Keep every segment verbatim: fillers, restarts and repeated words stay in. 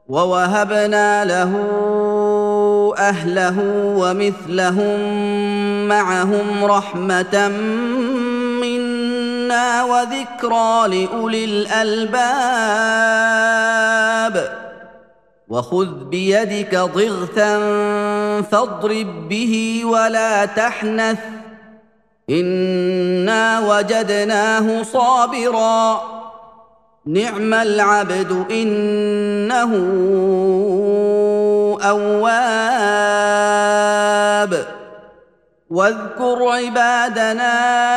ووهبنا له اهله ومثلهم معهم رحمه منا وذكرى لاولي الالباب وخذ بيدك ضغثا فاضرب به ولا تحنث انا وجدناه صابرا نعم العبد انه اواب واذكر عبادنا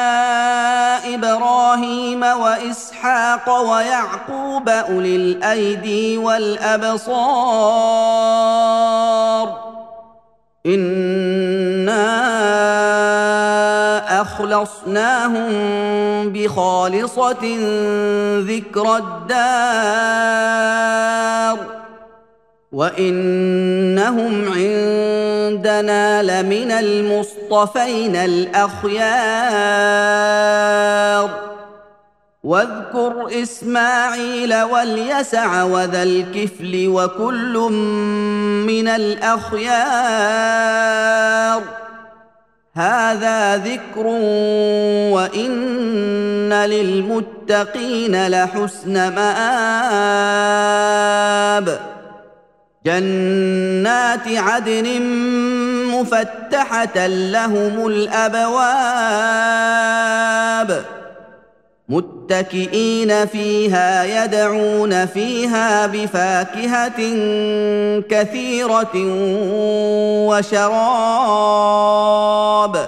ابراهيم واسحاق ويعقوب اولي الايدي والابصار انا اخلصناهم بخالصه ذكرى الدار وانهم عندنا لمن المصطفين الاخيار واذكر اسماعيل واليسع وذا الكفل وكل من الاخيار هذا ذكر وان للمتقين لحسن مآب جنات عدن مفتحه لهم الابواب متكئين فيها يدعون فيها بفاكهه كثيره وشراب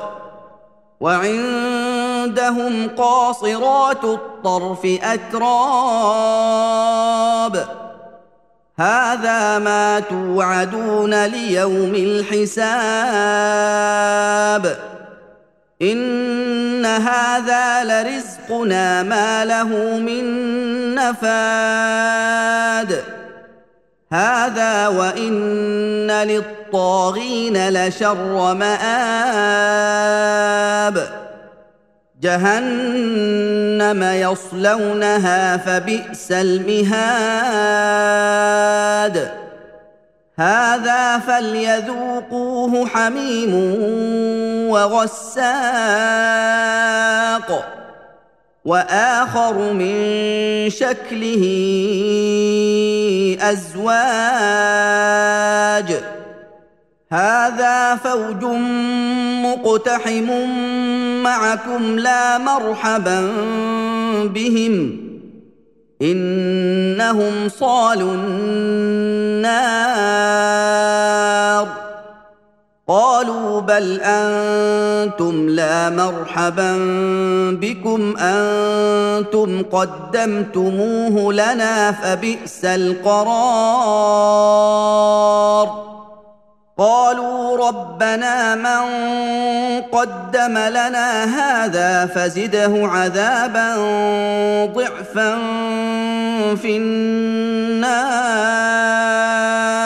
وعندهم قاصرات الطرف اتراب هذا ما توعدون ليوم الحساب ان هذا لرزقنا ما له من نفاد هذا وان للطاغين لشر مآب جهنم يصلونها فبئس المهاد هذا فليذوقوه حميم وغساق واخر من شكله ازواج هذا فوج مقتحم معكم لا مرحبا بهم انهم صالوا النار قالوا بل انتم لا مرحبا بكم انتم قدمتموه لنا فبئس القرار قالوا ربنا من قدم لنا هذا فزده عذابا ضعفا في النار